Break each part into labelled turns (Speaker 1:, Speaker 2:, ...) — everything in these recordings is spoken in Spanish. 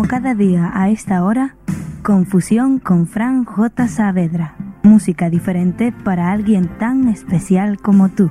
Speaker 1: Como cada día a esta hora, Confusión con Fran J. Saavedra. Música diferente para alguien tan especial como tú.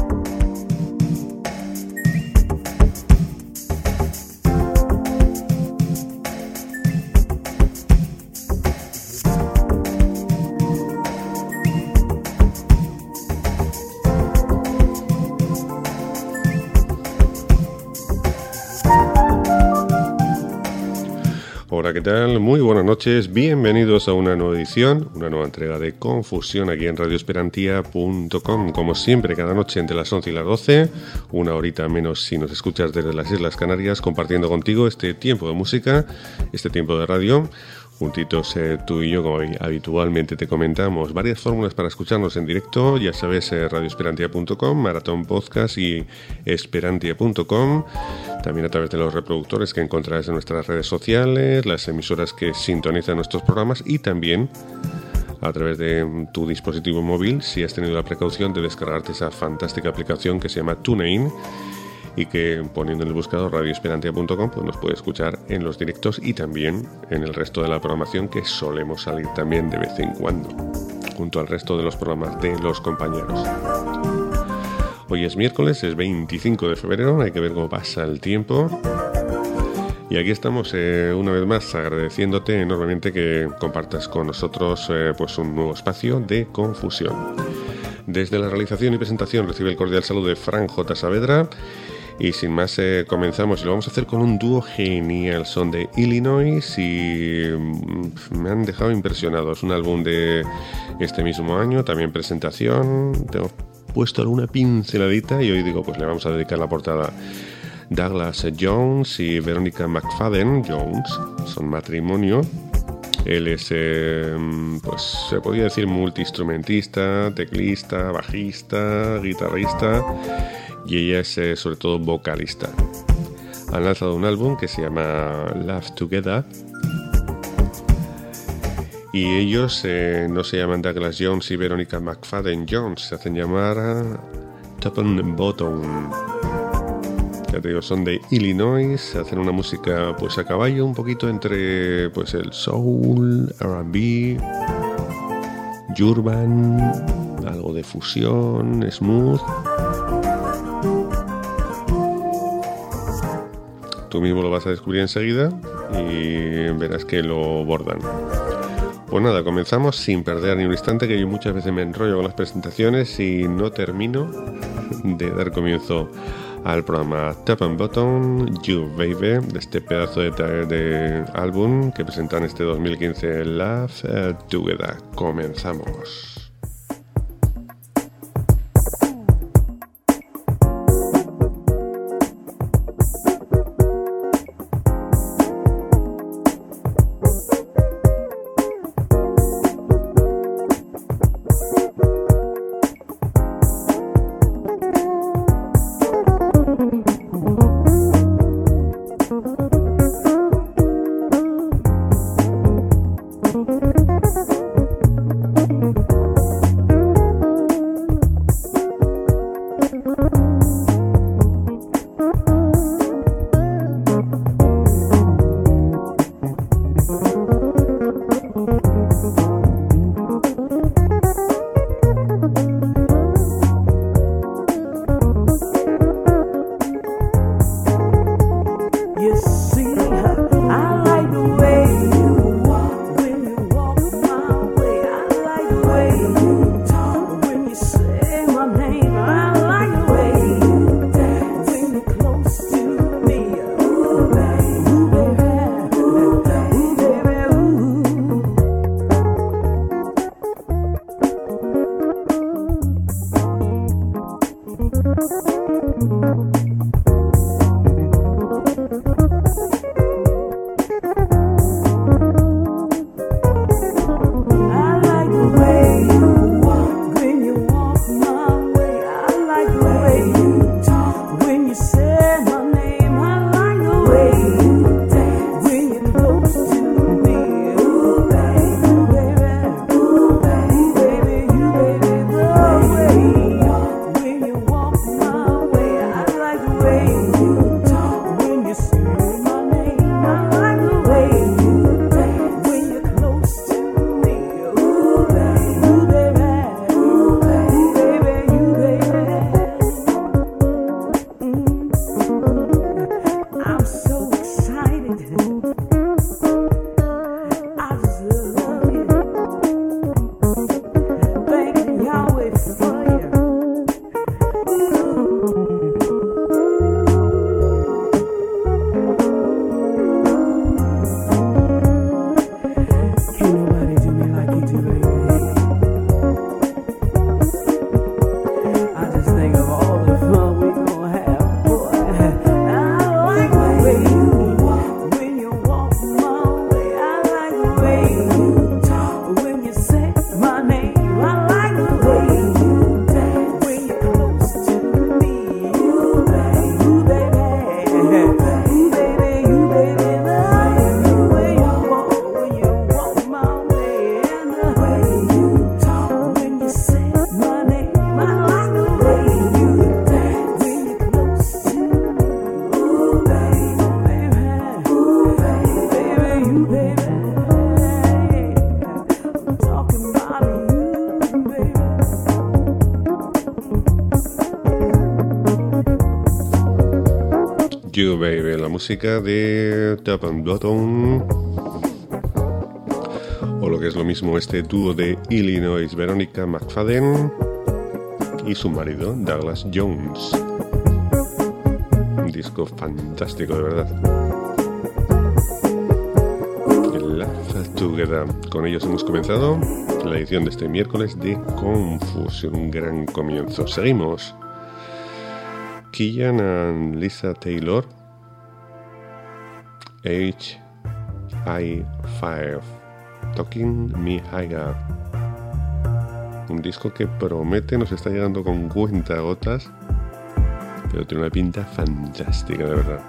Speaker 2: Hola, ¿qué tal? Muy buenas noches, bienvenidos a una nueva edición, una nueva entrega de Confusión aquí en radioesperantia.com. Como siempre, cada noche entre las 11 y las 12, una horita menos si nos escuchas desde las Islas Canarias, compartiendo contigo este tiempo de música, este tiempo de radio. Juntitos tú y yo, como habitualmente te comentamos, varias fórmulas para escucharnos en directo, ya sabes, radioesperantia.com, Maratón Podcast y esperantia.com, también a través de los reproductores que encontrarás en nuestras redes sociales, las emisoras que sintonizan nuestros programas y también a través de tu dispositivo móvil si has tenido la precaución de descargarte esa fantástica aplicación que se llama TuneIn, y que poniendo en el buscador radioesperantia.com pues nos puede escuchar en los directos y también en el resto de la programación que solemos salir también de vez en cuando, junto al resto de los programas de los compañeros. Hoy es miércoles, es 25 de febrero, hay que ver cómo pasa el tiempo. Y aquí estamos una vez más agradeciéndote enormemente que compartas con nosotros pues un nuevo espacio de confusión. Desde la realización y presentación recibe el cordial saludo de Fran J. Saavedra. Y sin más comenzamos y lo vamos a hacer con un dúo genial, son de Illinois y me han dejado impresionado. Es un álbum de este mismo año, también presentación, tengo puesto alguna pinceladita y hoy digo pues le vamos a dedicar la portada. Douglas Jones y Veronica McFadden Jones son matrimonio. Él es, pues se podría decir multiinstrumentista, teclista, bajista, guitarrista y ella es sobre todo vocalista. Han lanzado un álbum que se llama Love Together y ellos no se llaman Douglas Jones y Veronica McFadden Jones, se hacen llamar Top and Bottom. Ya te digo, son de Illinois, hacen una música pues a caballo, un poquito entre pues el soul, R&B, urban, algo de fusión, smooth. Tú mismo lo vas a descubrir enseguida y verás que lo bordan. Pues nada, comenzamos sin perder ni un instante, que yo muchas veces me enrollo con las presentaciones y no termino de dar comienzo al programa Top and Bottom, You Baby, de este pedazo de álbum que presentan este 2015, Love Together. Comenzamos. You Baby, la música de Top and Bottom, o lo que es lo mismo este dúo de Illinois, Veronica McFadden y su marido Douglas Jones. Un disco fantástico, de verdad. Laugh Together. Con ellos hemos comenzado la edición de este miércoles de Confusión, un gran comienzo. Seguimos. Killian and Lisa Taylor, HI5, Talking Me Higher. Un disco que promete, nos está llegando con cuentagotas, pero tiene una pinta fantástica, de verdad.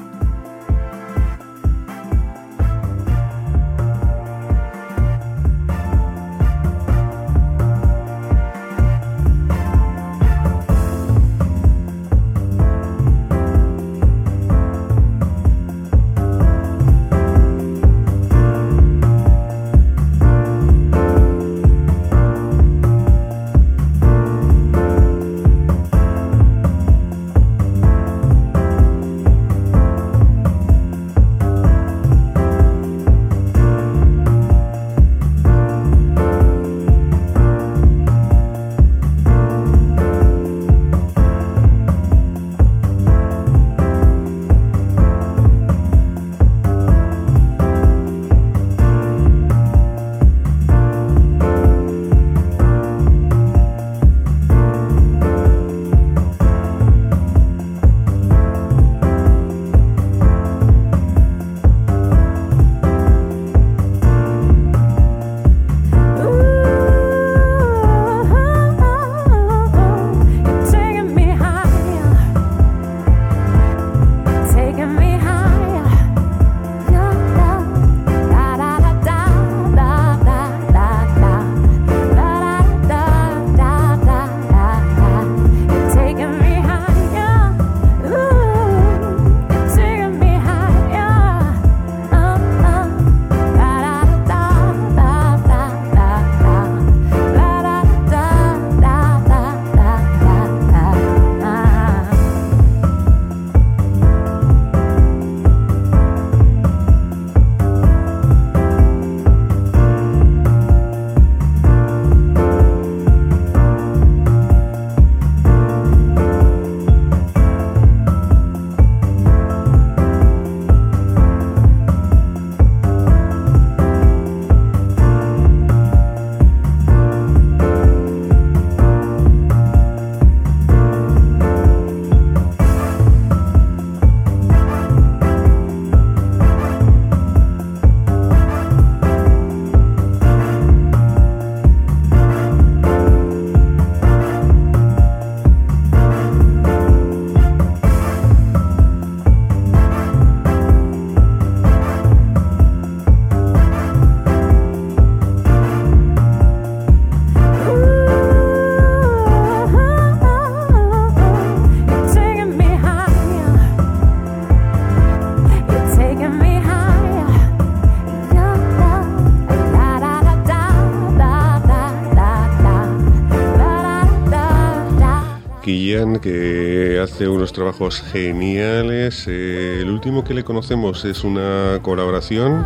Speaker 2: Que hace unos trabajos geniales. El último que le conocemos es una colaboración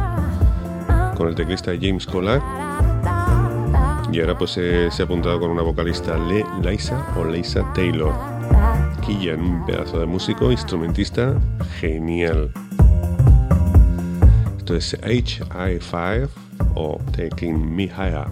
Speaker 2: con el teclista James Collar, y ahora pues se ha apuntado con una vocalista Lisa Taylor. Killian, un pedazo de músico, instrumentista genial. Esto es HI5 o Taking Me Higher.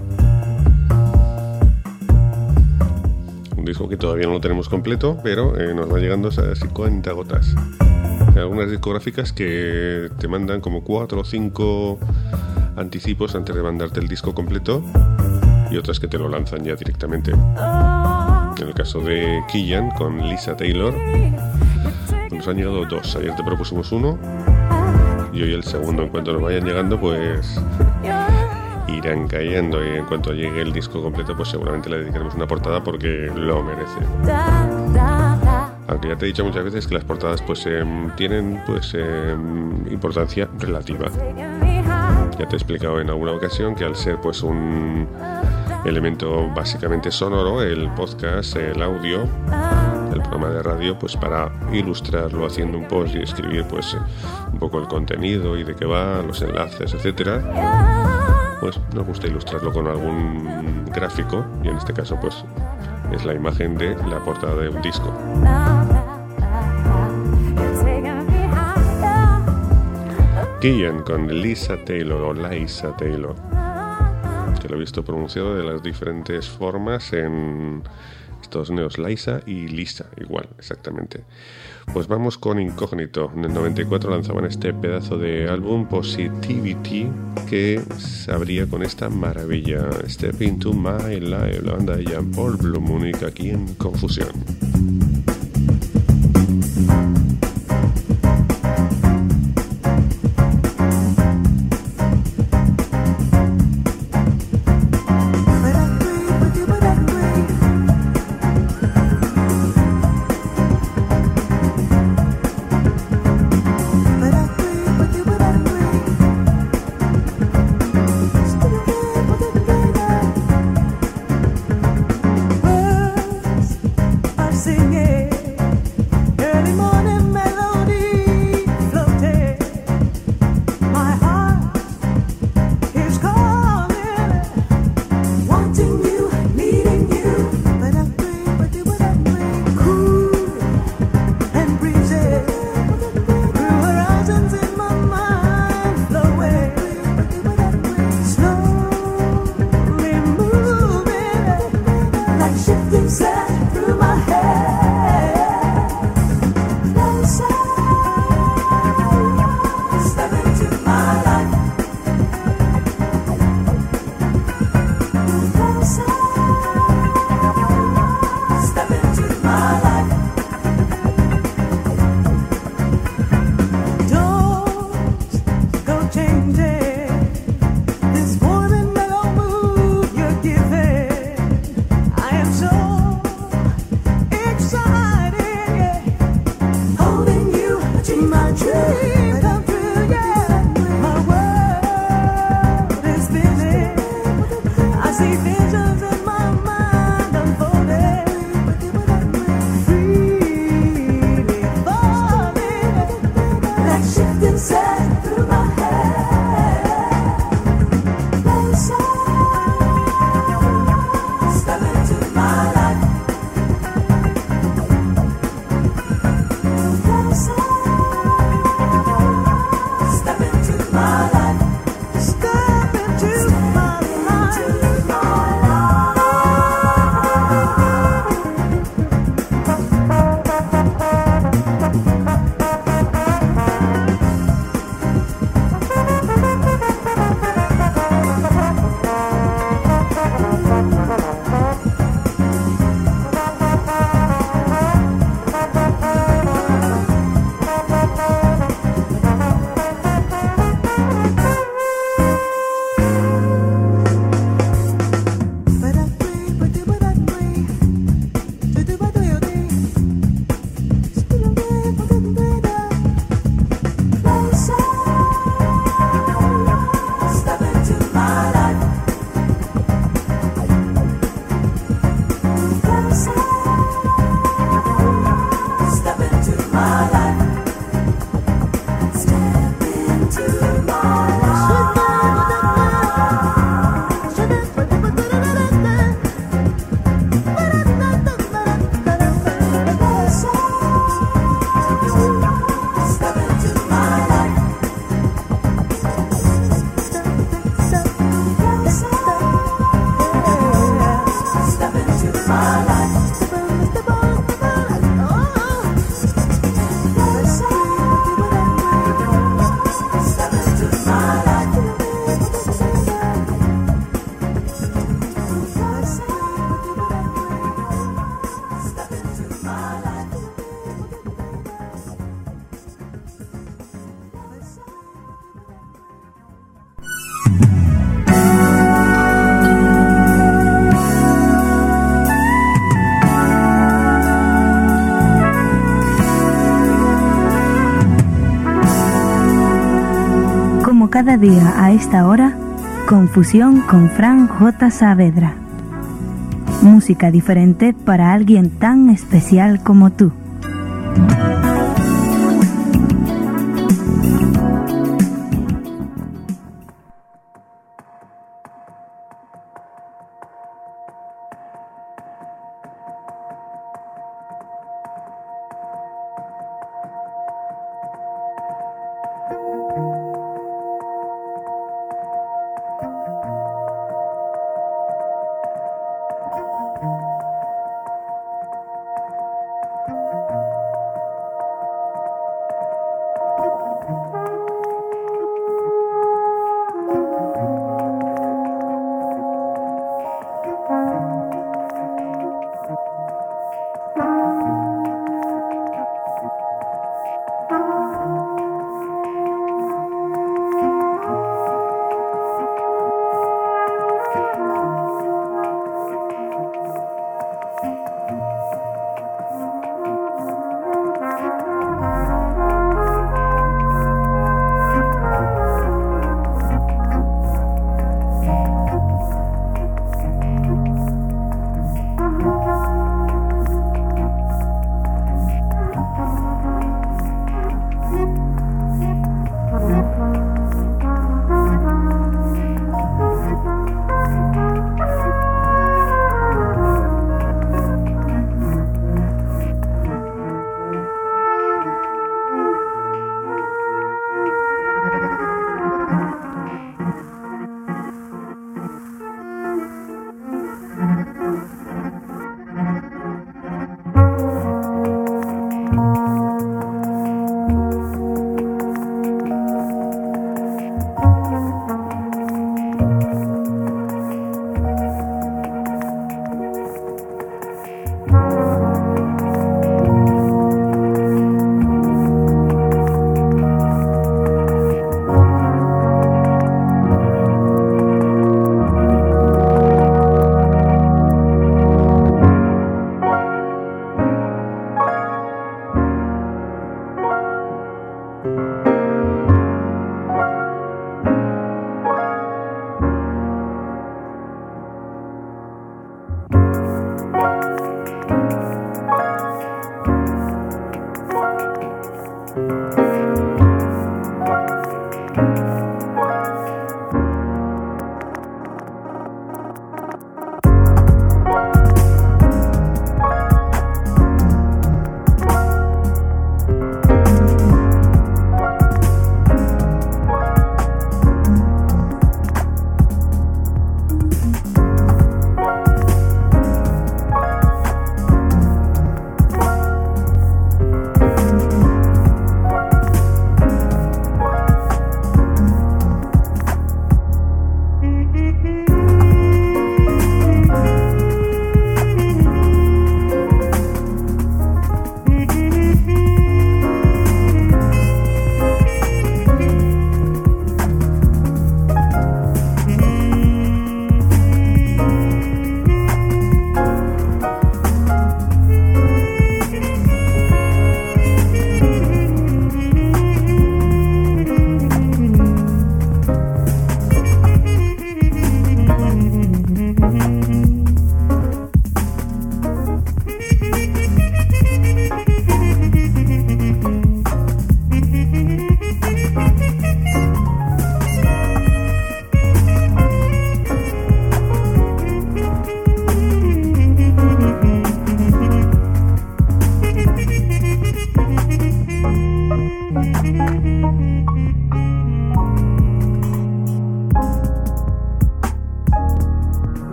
Speaker 2: Un disco que todavía no lo tenemos completo, pero nos va llegando así cuentagotas. Hay algunas discográficas que te mandan como 4 o 5 anticipos antes de mandarte el disco completo, y otras que te lo lanzan ya directamente. En el caso de Killian con Lisa Taylor, nos han llegado 2. Ayer te propusimos uno y hoy el segundo. En cuanto nos vayan llegando, pues irán cayendo, y en cuanto llegue el disco completo, pues seguramente le dedicaremos una portada porque lo merece. Aunque ya te he dicho muchas veces que las portadas pues tienen pues importancia relativa. Ya te he explicado en alguna ocasión que al ser pues un elemento básicamente sonoro, el podcast, el audio, el programa programa de radio, pues para ilustrarlo haciendo un post y escribir pues un poco el contenido y de qué va, los enlaces, etcétera, pues nos gusta ilustrarlo con algún gráfico, y en este caso pues es la imagen de la portada de un disco. Kian con Lisa Taylor o Liza Taylor, que lo he visto pronunciado de las diferentes formas en Estados Unidos, Liza y Lisa, igual, exactamente. Pues vamos con Incógnito. En el 94 lanzaban este pedazo de álbum Positivity, que se abría con esta maravilla, Step Into My Life, la banda de Jean-Paul Blue Munich, aquí en Confusión.
Speaker 1: Cada día a esta hora, Confusión con Fran J. Saavedra. Música diferente para alguien tan especial como tú.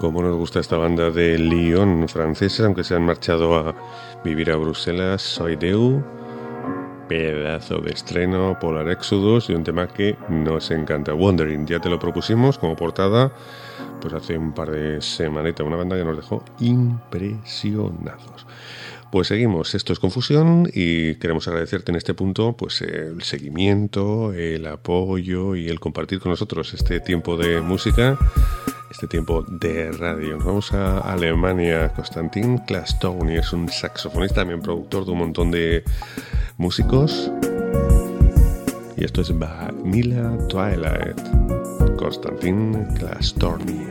Speaker 2: Cómo nos gusta esta banda de Lyon francesa, aunque se han marchado a vivir a Bruselas. Soy Deu, pedazo de estreno, Polar Exodus, y un tema que nos encanta, Wandering. Ya te lo propusimos como portada pues hace un par de semanitas, una banda que nos dejó impresionados. Pues seguimos, esto es Confusión y queremos agradecerte en este punto pues el seguimiento, el apoyo y el compartir con nosotros este tiempo de música, este tiempo de radio. Nos vamos a Alemania. Konstantin Klastowny es un saxofonista, también productor de un montón de músicos. Y esto es Vanilla Twilight. Konstantin Klastowny.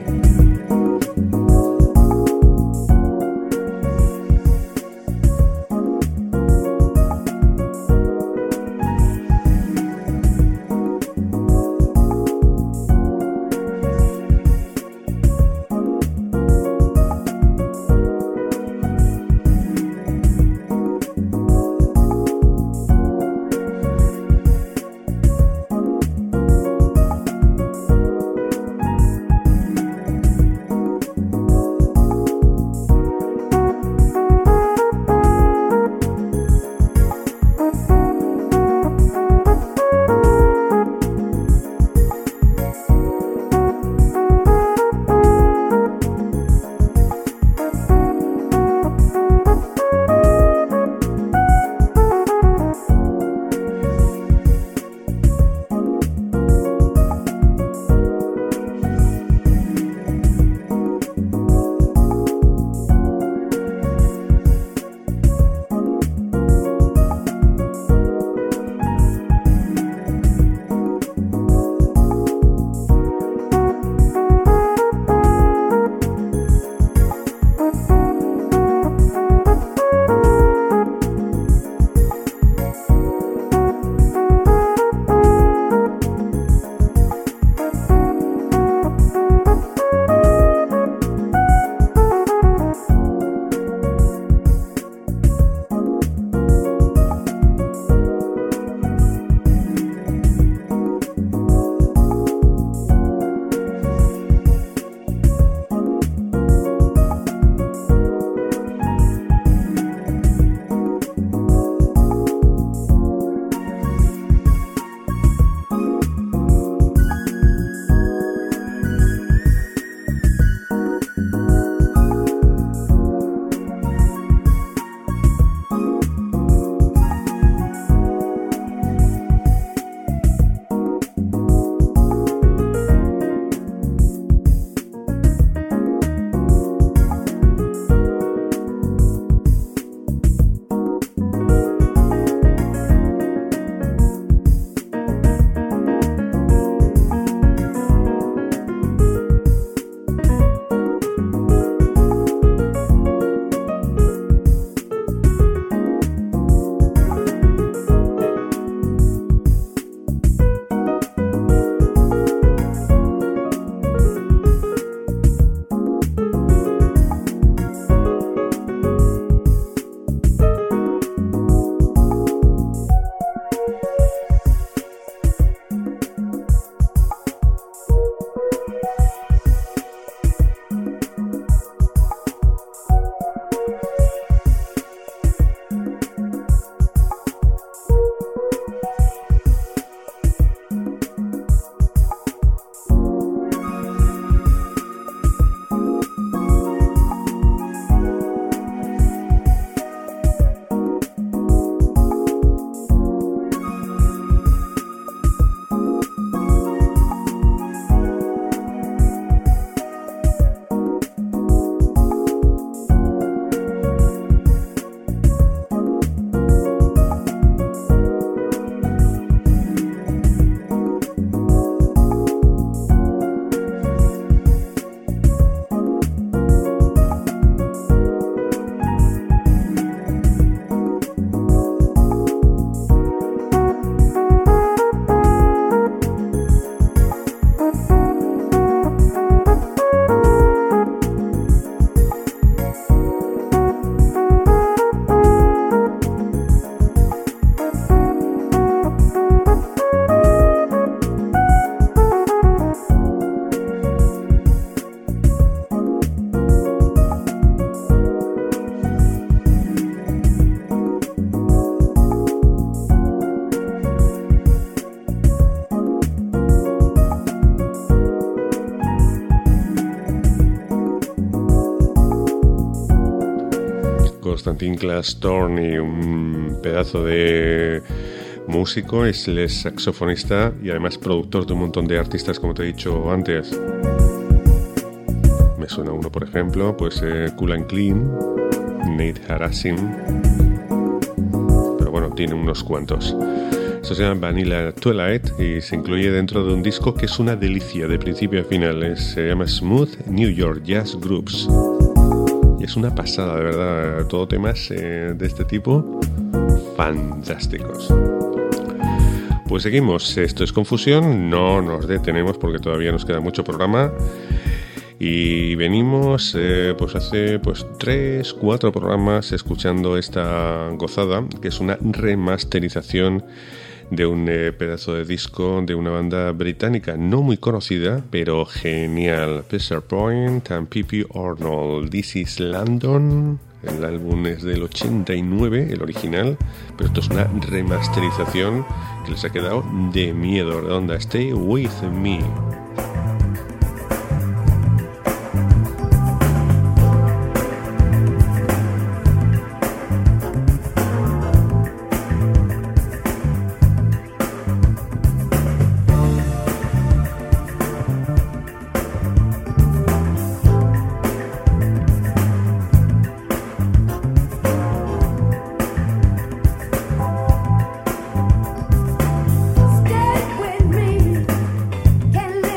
Speaker 2: Constantin Glass-Thorny, un pedazo de músico, es saxofonista y además productor de un montón de artistas, como te he dicho antes. Me suena uno, por ejemplo, pues Cool and Clean, Nate Harasim, pero bueno, tiene unos cuantos. Esto se llama Vanilla Twilight y se incluye dentro de un disco que es una delicia de principio a final. Se llama Smooth New York Jazz Groups. Y es una pasada, de verdad. Todo temas de este tipo fantásticos. Pues seguimos. Esto es Confusión. No nos detenemos porque todavía nos queda mucho programa. Y venimos pues hace 3-4 programas escuchando esta gozada, que es una remasterización de un pedazo de disco de una banda británica no muy conocida, pero genial. Pressure Point and P.P. Arnold. This is London. El álbum es del 89, el original, pero esto es una remasterización que les ha quedado de miedo. ¿De onda? Stay with me.
Speaker 3: Stay with me, can't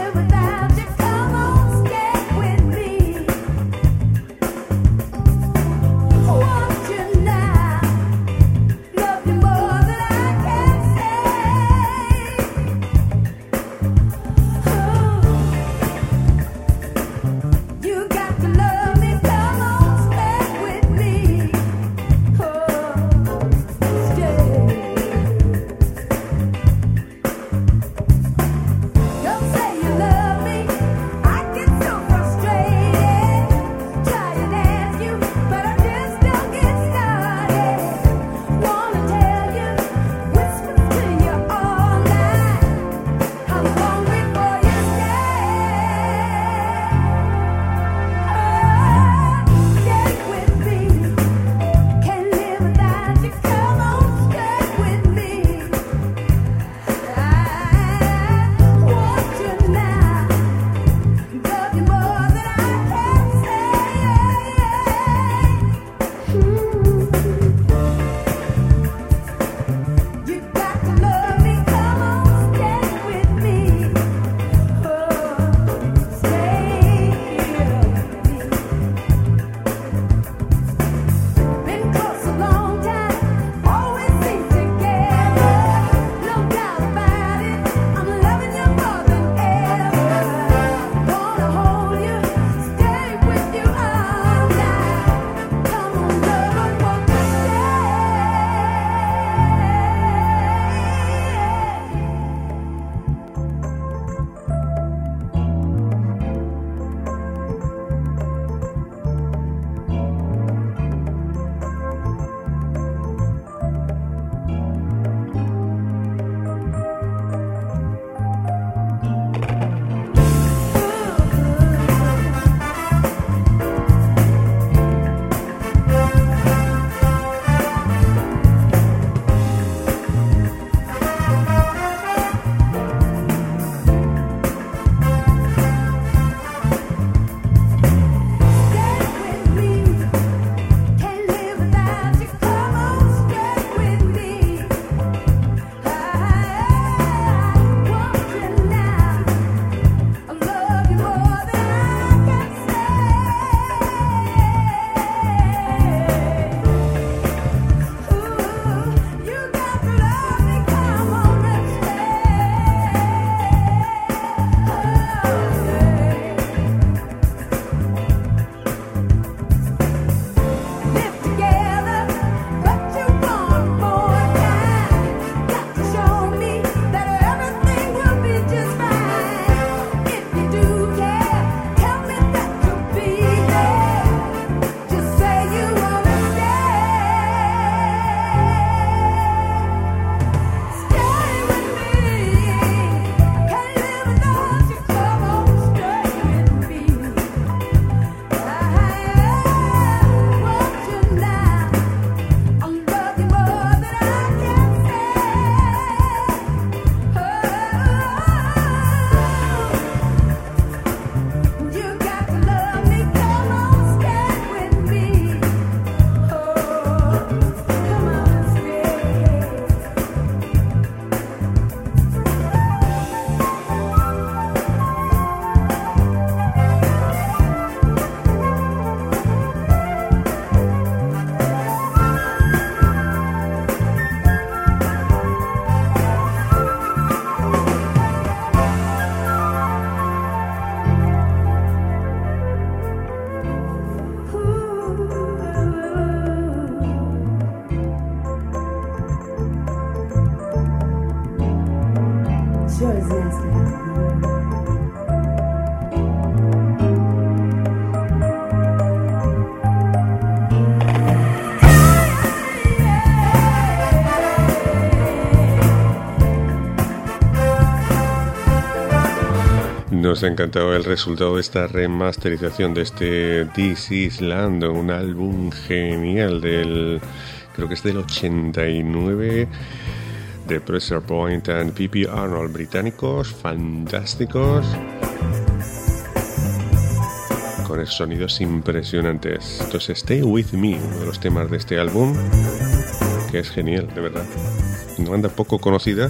Speaker 3: It's yours, Nestle.
Speaker 2: Nos ha encantado el resultado de esta remasterización de este This Is Land, un álbum genial creo que es del 89, de Pressure Point and P.P. Arnold, británicos, fantásticos, con esos sonidos impresionantes. Entonces, Stay With Me, uno de los temas de este álbum, que es genial, de verdad. Una banda poco conocida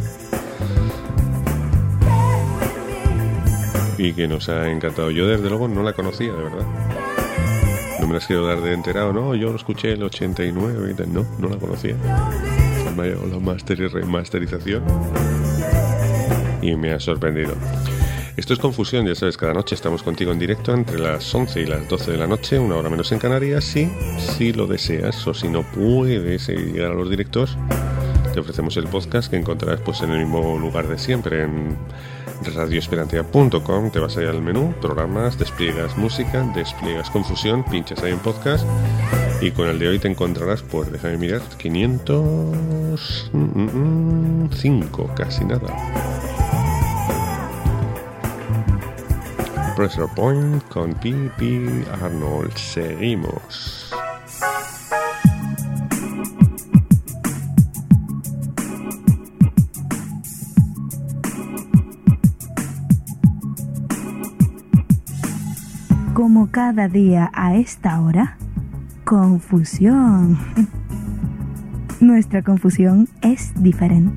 Speaker 2: y que nos ha encantado. Yo desde luego no la conocía, de verdad. No me las quiero dar de enterado, no, yo lo escuché en el 89 y tal. No la conocía. Me ha llegado la master y remasterización y me ha sorprendido. Esto es Confusión, ya sabes, cada noche estamos contigo en directo entre las 11 y las 12 de la noche, una hora menos en Canarias. Si lo deseas o si no puedes llegar a los directos, te ofrecemos el podcast que encontrarás pues en el mismo lugar de siempre, en radioesperantia.com. Te vas ahí al menú, programas, despliegas música, despliegas Confusión, pinchas ahí en podcast y con el de hoy te encontrarás, pues déjame mirar, 505, casi nada. Pressure Point con P.P. Arnold. Seguimos.
Speaker 1: Como cada día a esta hora, confusión. Nuestra confusión es diferente.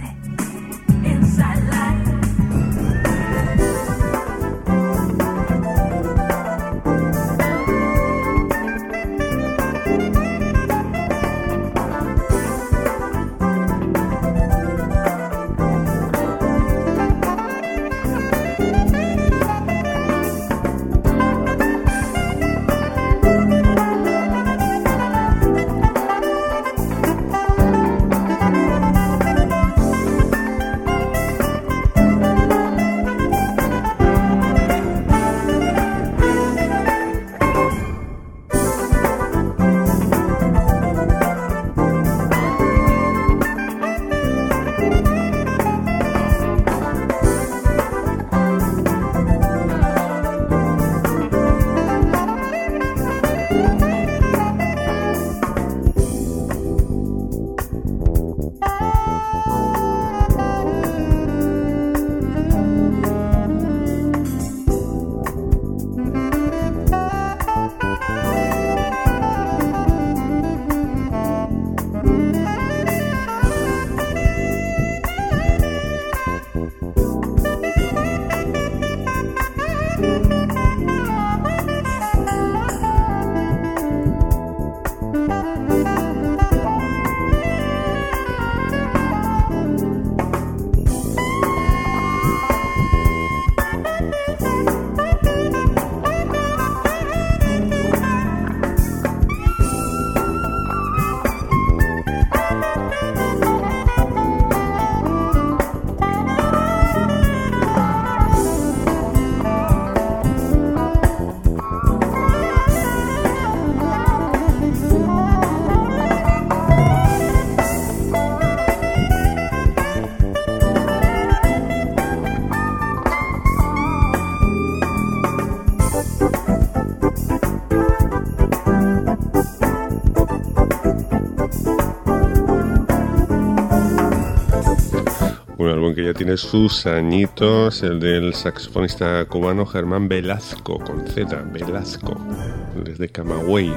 Speaker 2: Que ya tiene sus añitos, el del saxofonista cubano Germán Velasco, con Z, Velasco, desde Camagüey,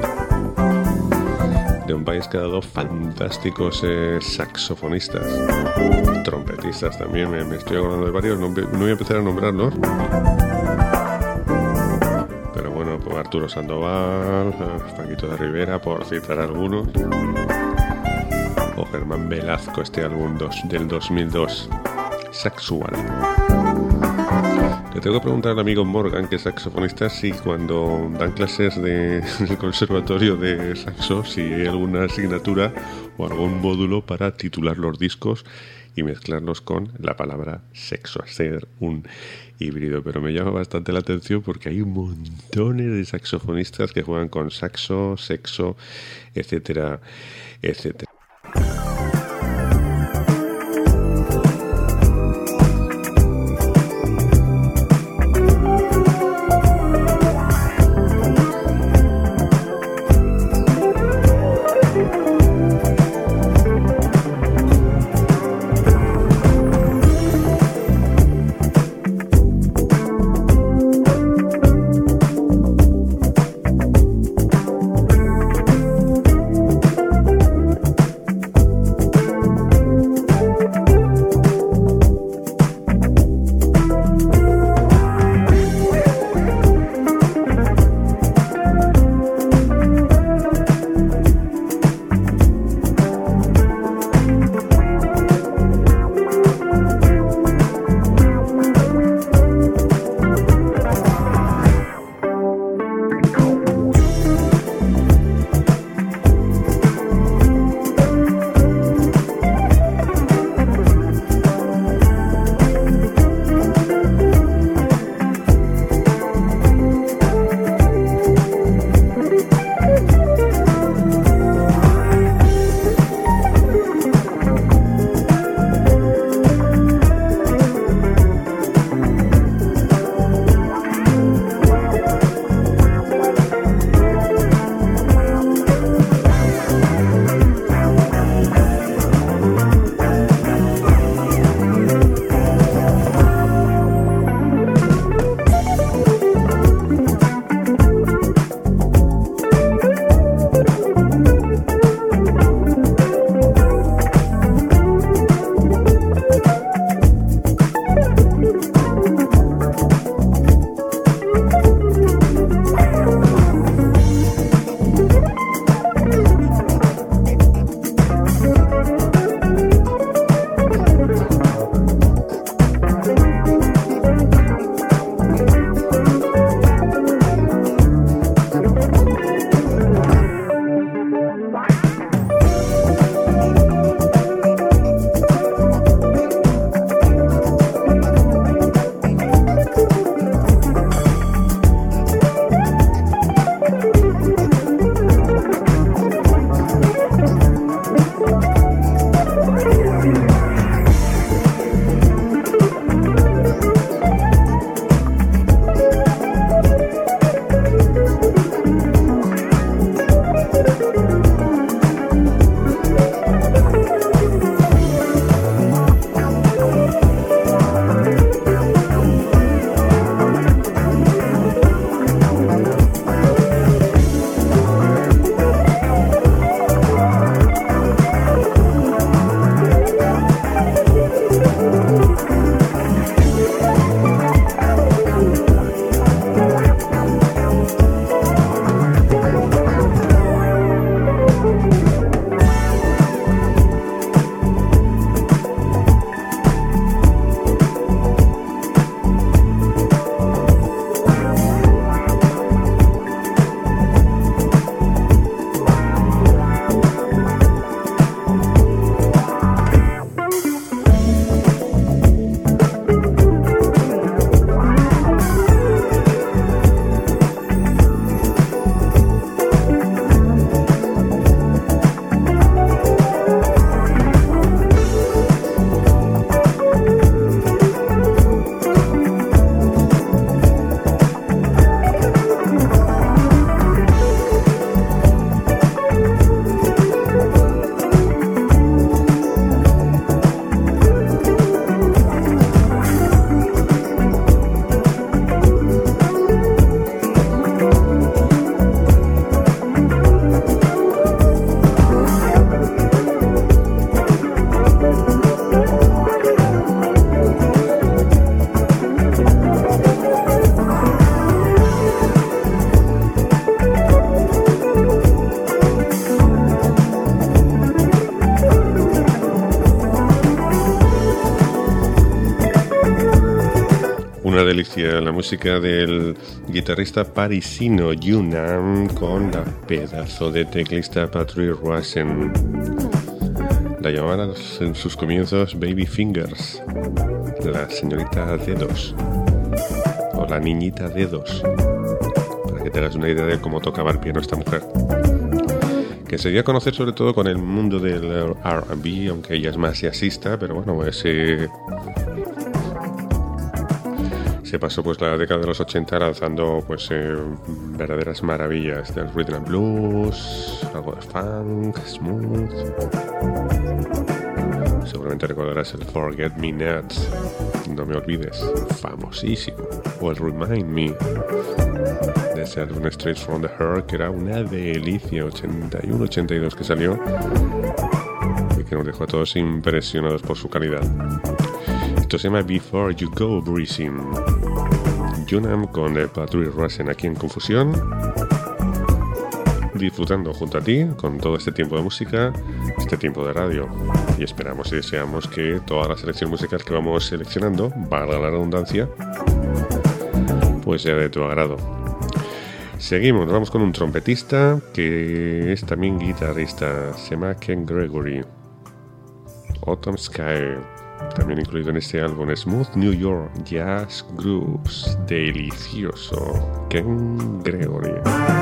Speaker 2: de un país que ha dado fantásticos saxofonistas, trompetistas también, me estoy acordando de varios, no voy a empezar a nombrarlos, pero bueno, pues Arturo Sandoval, Paquito de Rivera, por citar algunos, o Germán Velasco, este álbum del 2002. Sexual. Le tengo que preguntar al amigo Morgan, que es saxofonista, si cuando dan clases del conservatorio de saxo, si hay alguna asignatura o algún módulo para titular los discos y mezclarlos con la palabra sexo, hacer un híbrido. Pero me llama bastante la atención porque hay montones de saxofonistas que juegan con saxo, sexo, etcétera, etcétera. Una delicia la música del guitarrista parisino Yunnan con la pedazo de teclista Patrick Roissen. La llamaban en sus comienzos Baby Fingers, la señorita Dedos, o la niñita Dedos, para que te hagas una idea de cómo tocaba el piano esta mujer, que se dio a conocer sobre todo con el mundo del R&B, aunque ella es más jazzista, pero bueno, pues se pasó pues la década de los 80 lanzando pues verdaderas maravillas del rhythm and blues, algo de funk, smooth. Seguramente recordarás el Forget Me Not, No Me Olvides, famosísimo, o el Remind Me de Seven Straight from the Heart, que era una delicia, 81-82 que salió y que nos dejó a todos impresionados por su calidad. Esto se llama Before You Go Breezing. Junam con Patrick Russen aquí en Confusión, disfrutando junto a ti con todo este tiempo de música, este tiempo de radio, y esperamos y deseamos que toda la selección musical que vamos seleccionando, valga la redundancia, pues sea de tu agrado. Seguimos, nos vamos con un trompetista que es también guitarrista, se llama Ken Gregory. Autumn Sky, también incluido en este álbum, Smooth New York Jazz Grooves, delicioso, Ken Gregory.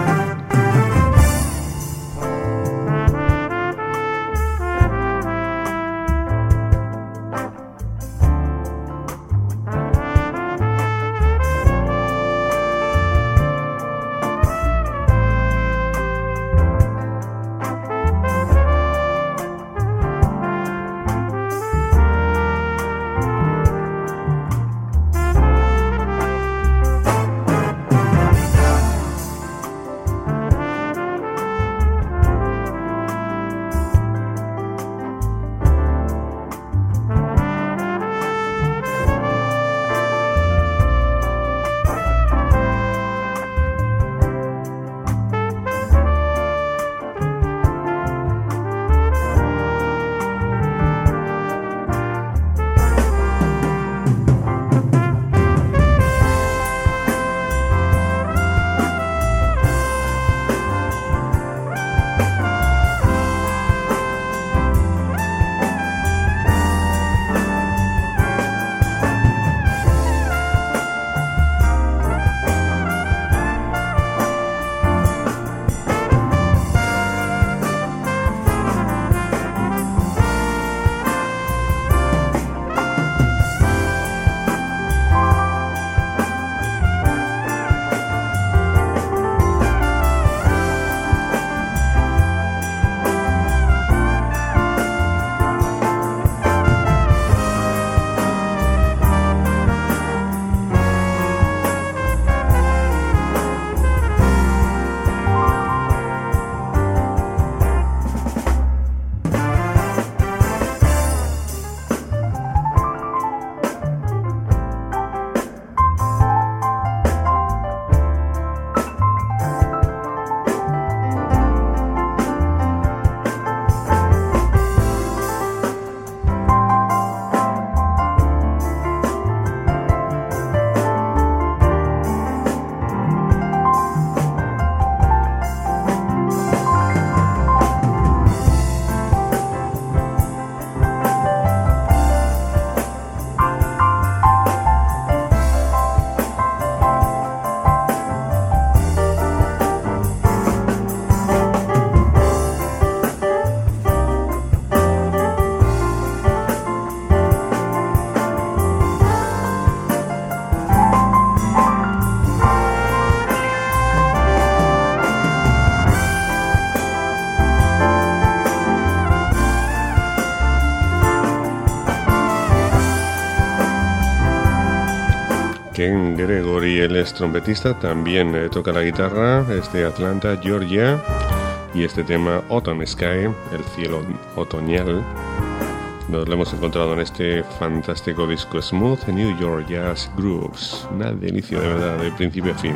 Speaker 2: Ken Gregory, él es trompetista, también toca la guitarra, es de Atlanta, Georgia, y este tema Autumn Sky, el cielo otoñal, nos lo hemos encontrado en este fantástico disco Smooth New York Jazz Grooves, una delicia de verdad, de principio a fin.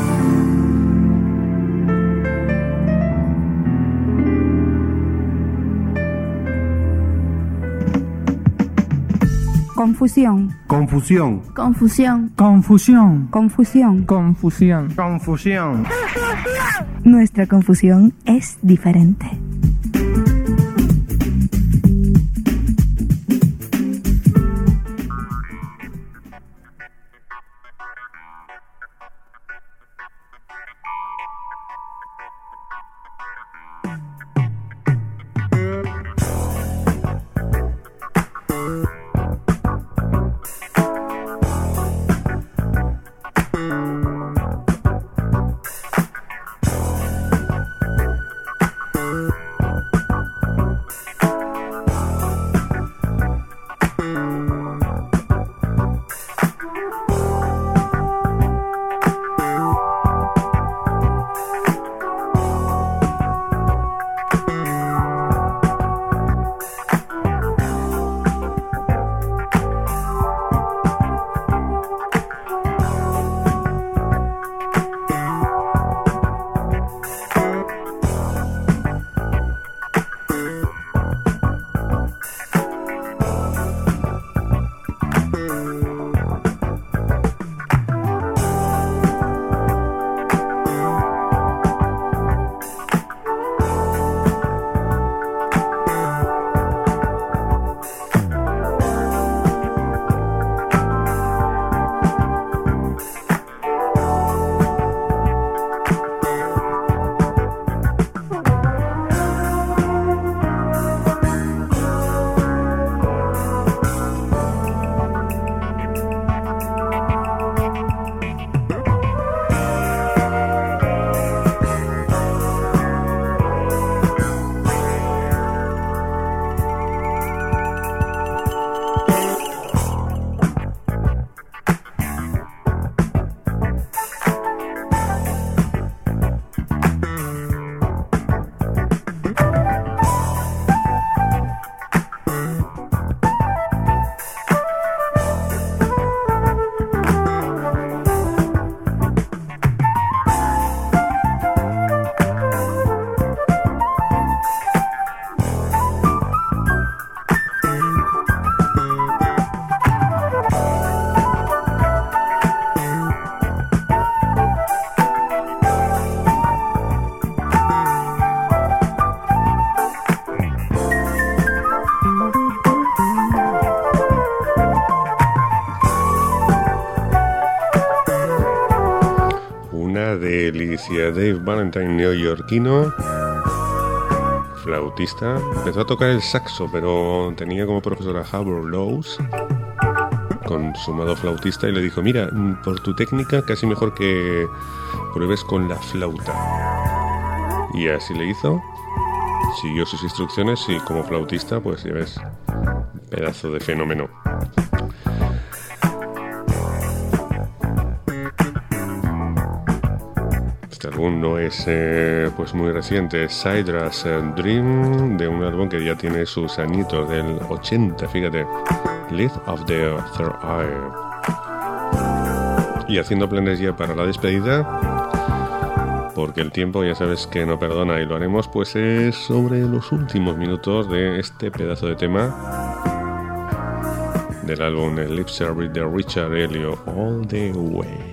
Speaker 1: Confusión.
Speaker 3: Confusión.
Speaker 1: Confusión.
Speaker 3: Confusión.
Speaker 1: Confusión.
Speaker 3: Confusión. Confusión.
Speaker 1: Nuestra confusión es diferente.
Speaker 2: delicia! Dave Valentine, neoyorquino, flautista. Empezó a tocar el saxo, pero tenía como profesora Howard Lowes, consumado flautista, y le dijo: mira, por tu técnica casi mejor que pruebes con la flauta. Y así le hizo. Siguió sus instrucciones y como flautista, pues ya ves, pedazo de fenómeno. Este álbum no es pues muy reciente, es Sidra's Dream, de un álbum que ya tiene sus añitos, del 80, fíjate, Light of the Third Eye. Y haciendo planes ya para la despedida, porque el tiempo ya sabes que no perdona, y lo haremos pues sobre los últimos minutos de este pedazo de tema del álbum Lip Service de Richard Elliott, All the Way.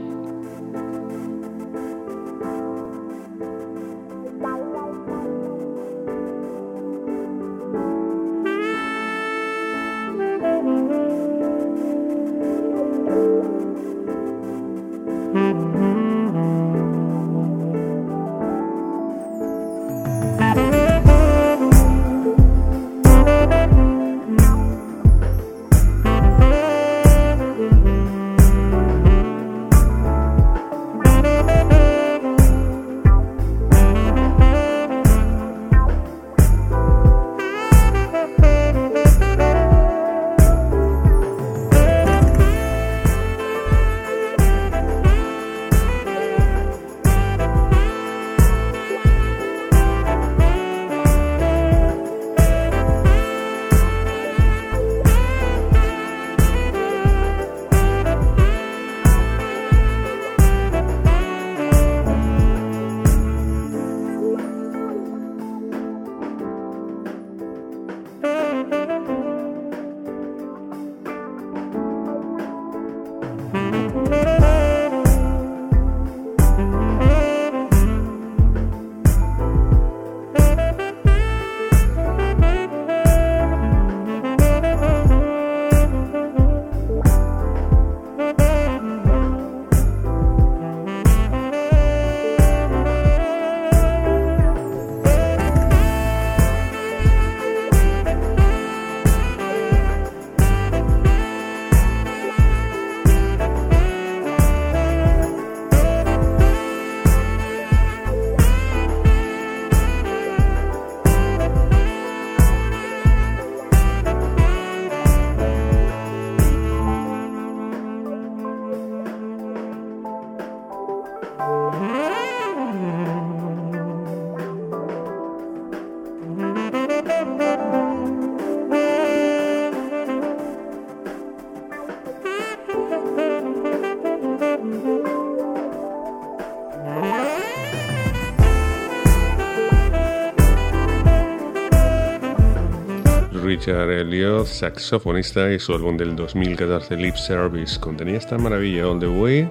Speaker 2: Richard Elliott, saxofonista, y su álbum del 2014, Lip Service, contenía esta maravilla, All the Way,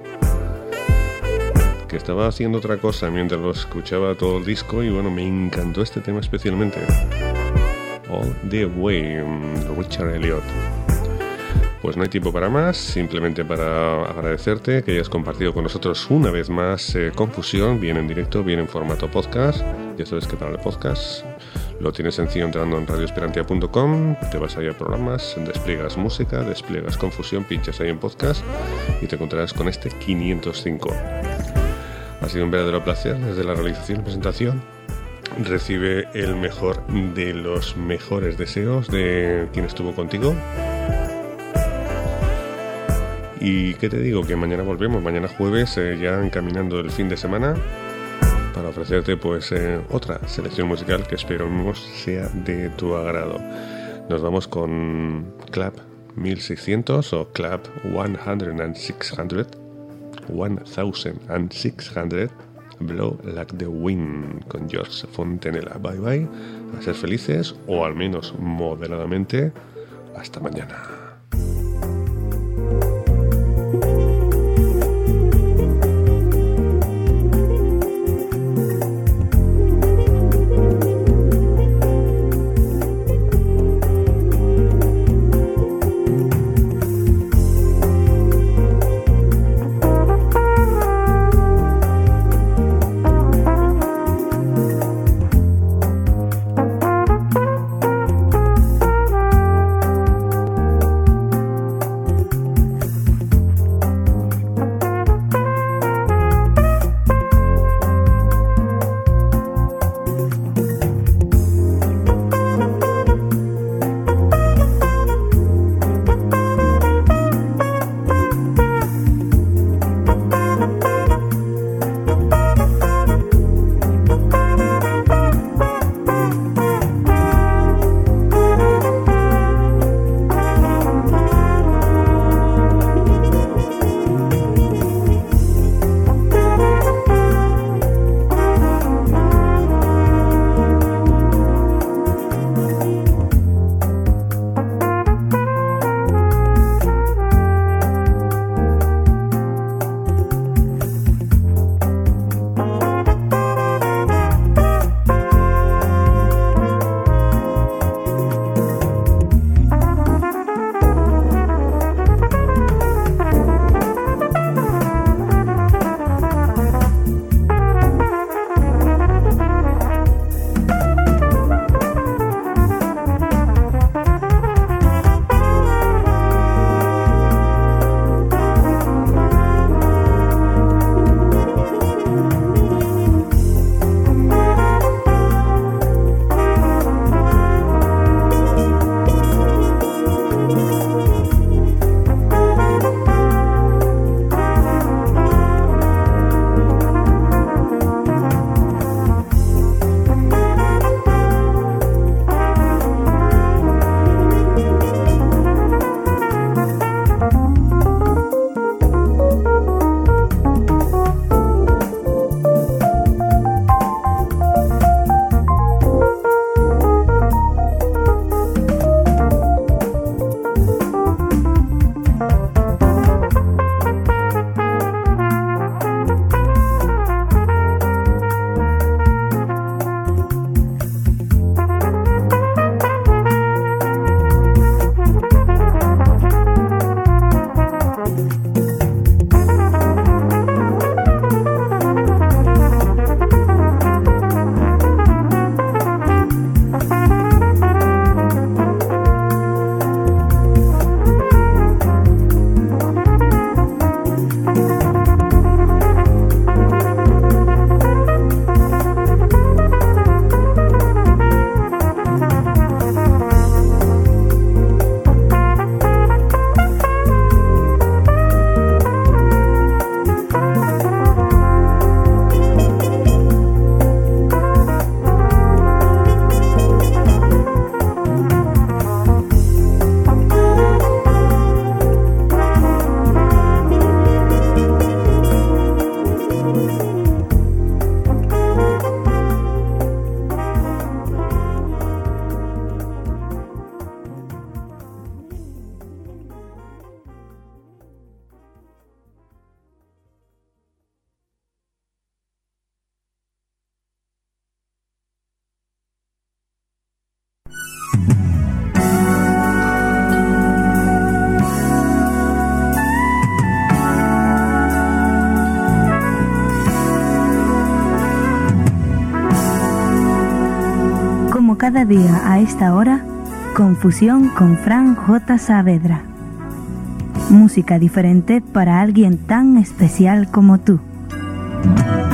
Speaker 2: que estaba haciendo otra cosa mientras lo escuchaba todo el disco, y bueno, me encantó este tema especialmente. All the Way, Richard Elliott. Pues no hay tiempo para más, simplemente para agradecerte que hayas compartido con nosotros una vez más Confusión, bien en directo, bien en formato podcast. Ya sabes que para el podcast lo tienes sencillo entrando en radioesperantia.com, te vas ahí a programas, despliegas música, despliegas Confusión, pinchas ahí en podcast y te encontrarás con este 505. Ha sido un verdadero placer desde la realización y presentación. Recibe el mejor de los mejores deseos de quien estuvo contigo. Y qué te digo, que mañana volvemos, mañana jueves, ya encaminando el fin de semana, para ofrecerte pues otra selección musical que esperamos sea de tu agrado. Nos vamos con Club 1600 o Club 1600, Blow Like the Wind, con George Fontenella. Bye bye, a ser felices, o al menos moderadamente. Hasta mañana.
Speaker 1: Como cada día a esta hora, Confusión con Fran J. Saavedra. Música diferente para alguien tan especial como tú.